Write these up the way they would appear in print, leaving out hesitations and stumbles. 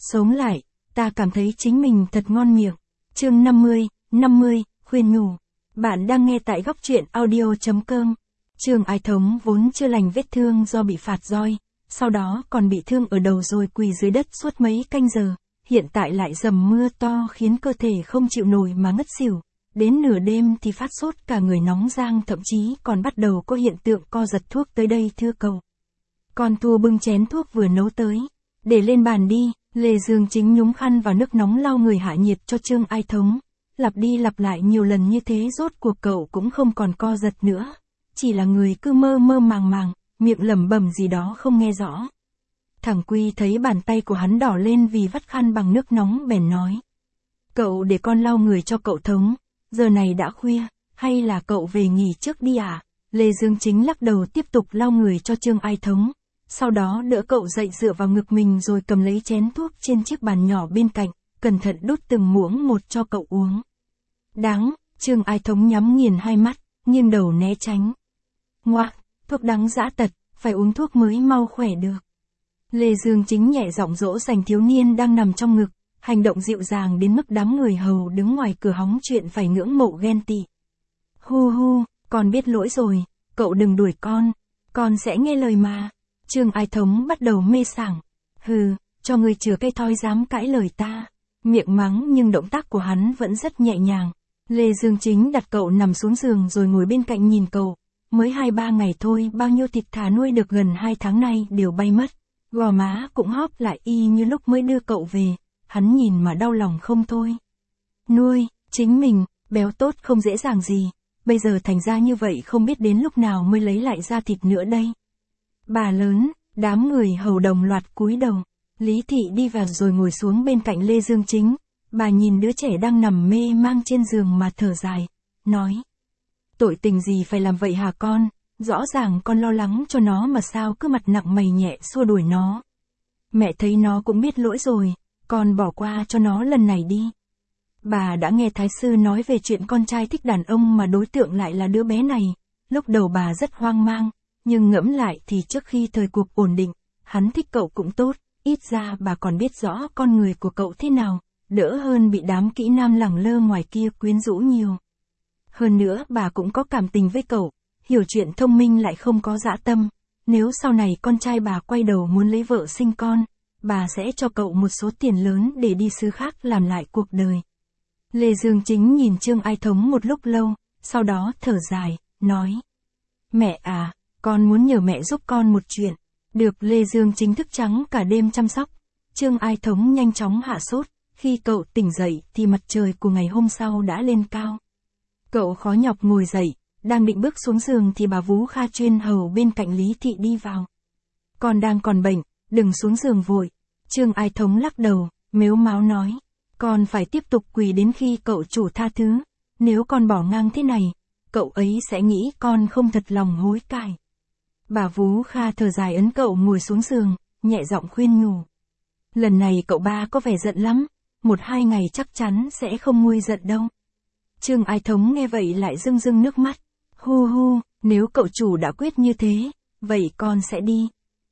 Sống lại, ta cảm thấy chính mình thật ngon miệng. Chương 50, khuyên nhủ. Bạn đang nghe tại góc truyện audio.com. Trương Ái Thống vốn chưa lành vết thương do bị phạt roi, sau đó còn bị thương ở đầu rồi quỳ dưới đất suốt mấy canh giờ, hiện tại lại dầm mưa to khiến cơ thể không chịu nổi mà ngất xỉu. Đến nửa đêm thì phát sốt cả người nóng rang, thậm chí còn bắt đầu có hiện tượng co giật. Thuốc tới đây thưa cậu. Con Thua bưng chén thuốc vừa nấu tới. Để lên bàn đi. Lê Dương Chính nhúng khăn vào nước nóng lau người hạ nhiệt cho Trương Ái Thống. Lặp đi lặp lại nhiều lần như thế rốt cuộc cậu cũng không còn co giật nữa. Chỉ là người cứ mơ mơ màng màng, miệng lẩm bẩm gì đó không nghe rõ. Thằng Quy thấy bàn tay của hắn đỏ lên vì vắt khăn bằng nước nóng bèn nói. Cậu để con lau người cho cậu Thống. Giờ này đã khuya, hay là cậu về nghỉ trước đi à? Lê Dương Chính lắc đầu tiếp tục lau người cho Trương Ái Thống. Sau đó đỡ cậu dậy dựa vào ngực mình rồi cầm lấy chén thuốc trên chiếc bàn nhỏ bên cạnh, cẩn thận đút từng muỗng một cho cậu uống. Đáng, Trương Ái Thống nhắm nghiền hai mắt, nghiêng đầu né tránh. Ngoạ, thuốc đắng dã tật, phải uống thuốc mới mau khỏe được. Lê Dương Chính nhẹ giọng dỗ dành thiếu niên đang nằm trong ngực, hành động dịu dàng đến mức đám người hầu đứng ngoài cửa hóng chuyện phải ngưỡng mộ ghen tị. Hu hu, con biết lỗi rồi, cậu đừng đuổi con sẽ nghe lời mà. Trương Ái Thống bắt đầu mê sảng. Hừ, cho ngươi chừa cây thoi dám cãi lời ta. Miệng mắng nhưng động tác của hắn vẫn rất nhẹ nhàng. Lê Dương Chính đặt cậu nằm xuống giường rồi ngồi bên cạnh nhìn cậu. Mới 2-3 ngày thôi, bao nhiêu thịt thà nuôi được gần 2 tháng nay đều bay mất. Gò má cũng hóp lại y như lúc mới đưa cậu về. Hắn nhìn mà đau lòng không thôi. Nuôi, chính mình, béo tốt không dễ dàng gì. Bây giờ thành ra như vậy không biết đến lúc nào mới lấy lại da thịt nữa đây. Bà lớn, đám người hầu đồng loạt cúi đầu. Lý Thị đi vào rồi ngồi xuống bên cạnh Lê Dương Chính. Bà nhìn đứa trẻ đang nằm mê mang trên giường mà thở dài, nói. Tội tình gì phải làm vậy hả con? Rõ ràng con lo lắng cho nó mà sao cứ mặt nặng mày nhẹ xua đuổi nó. Mẹ thấy nó cũng biết lỗi rồi, con bỏ qua cho nó lần này đi. Bà đã nghe Thái Sư nói về chuyện con trai thích đàn ông mà đối tượng lại là đứa bé này. Lúc đầu bà rất hoang mang. Nhưng ngẫm lại thì trước khi thời cuộc ổn định, hắn thích cậu cũng tốt, ít ra bà còn biết rõ con người của cậu thế nào, đỡ hơn bị đám kỹ nam lẳng lơ ngoài kia quyến rũ nhiều. Hơn nữa bà cũng có cảm tình với cậu, hiểu chuyện thông minh lại không có dã tâm, nếu sau này con trai bà quay đầu muốn lấy vợ sinh con, bà sẽ cho cậu một số tiền lớn để đi xứ khác làm lại cuộc đời. Lê Dương Chính nhìn Trương Ái Thống một lúc lâu, sau đó thở dài, nói. Mẹ à, con muốn nhờ mẹ giúp con một chuyện. Được. Lê Dương Chính thức trắng cả đêm chăm sóc. Trương Ái Thống nhanh chóng hạ sốt. Khi cậu tỉnh dậy thì mặt trời của ngày hôm sau đã lên cao. Cậu khó nhọc ngồi dậy, đang định bước xuống giường thì bà Vú Kha chuyên hầu bên cạnh Lý Thị đi vào. Con đang còn bệnh, đừng xuống giường vội. Trương Ái Thống lắc đầu, mếu máo nói. Con phải tiếp tục quỳ đến khi cậu chủ tha thứ. Nếu con bỏ ngang thế này, cậu ấy sẽ nghĩ con không thật lòng hối cải. Bà Vú Kha thở dài ấn cậu ngồi xuống giường, nhẹ giọng khuyên nhủ. Lần này cậu ba có vẻ giận lắm, 1-2 ngày chắc chắn sẽ không nguôi giận đâu. Trương Ái Thống nghe vậy lại rưng rưng nước mắt. Hu hu, nếu cậu chủ đã quyết như thế, vậy con sẽ đi.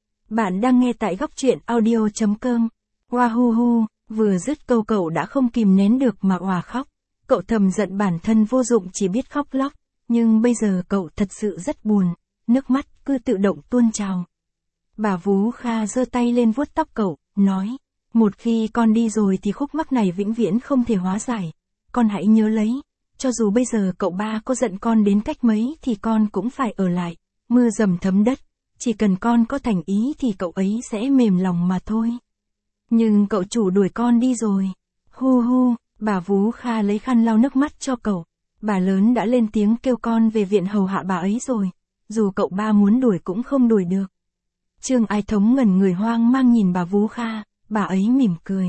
Bạn đang nghe tại góc truyện audio.com. Hoa hu hu, vừa dứt câu cậu đã không kìm nén được mà òa khóc. Cậu thầm giận bản thân vô dụng chỉ biết khóc lóc, nhưng bây giờ cậu thật sự rất buồn. Nước mắt cứ tự động tuôn trào. Bà Vú Kha giơ tay lên vuốt tóc cậu, nói. Một khi con đi rồi thì khúc mắc này vĩnh viễn không thể hóa giải. Con hãy nhớ lấy. Cho dù bây giờ cậu ba có giận con đến cách mấy thì con cũng phải ở lại. Mưa dầm thấm đất. Chỉ cần con có thành ý thì cậu ấy sẽ mềm lòng mà thôi. Nhưng cậu chủ đuổi con đi rồi. Hu hu, bà Vú Kha lấy khăn lau nước mắt cho cậu. Bà lớn đã lên tiếng kêu con về viện hầu hạ bà ấy rồi. Dù cậu ba muốn đuổi cũng không đuổi được. Trương Ái Thống ngẩn người hoang mang nhìn bà Vú Kha, bà ấy mỉm cười.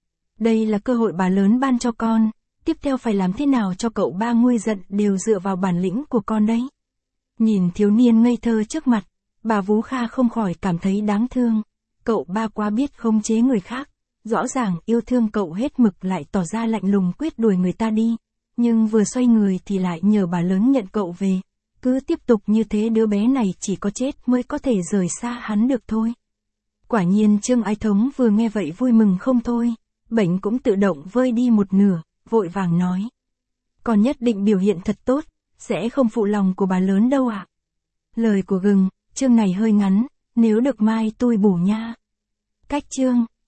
Đây là cơ hội bà lớn ban cho con, tiếp theo phải làm thế nào cho cậu ba nguôi giận đều dựa vào bản lĩnh của con đấy. Nhìn thiếu niên ngây thơ trước mặt, bà Vú Kha không khỏi cảm thấy đáng thương. Cậu ba quá biết khống chế người khác, rõ ràng yêu thương cậu hết mực lại tỏ ra lạnh lùng quyết đuổi người ta đi, nhưng vừa xoay người thì lại nhờ bà lớn nhận cậu về. Cứ tiếp tục như thế đứa bé này chỉ có chết mới có thể rời xa hắn được thôi. Quả nhiên Trương Ái Thống vừa nghe vậy vui mừng không thôi, bệnh cũng tự động vơi đi một nửa, vội vàng nói. Con nhất định biểu hiện thật tốt, sẽ không phụ lòng của bà lớn đâu ạ. Lời của gừng, chương này hơi ngắn, nếu được mai tôi bổ nha. Cách chương,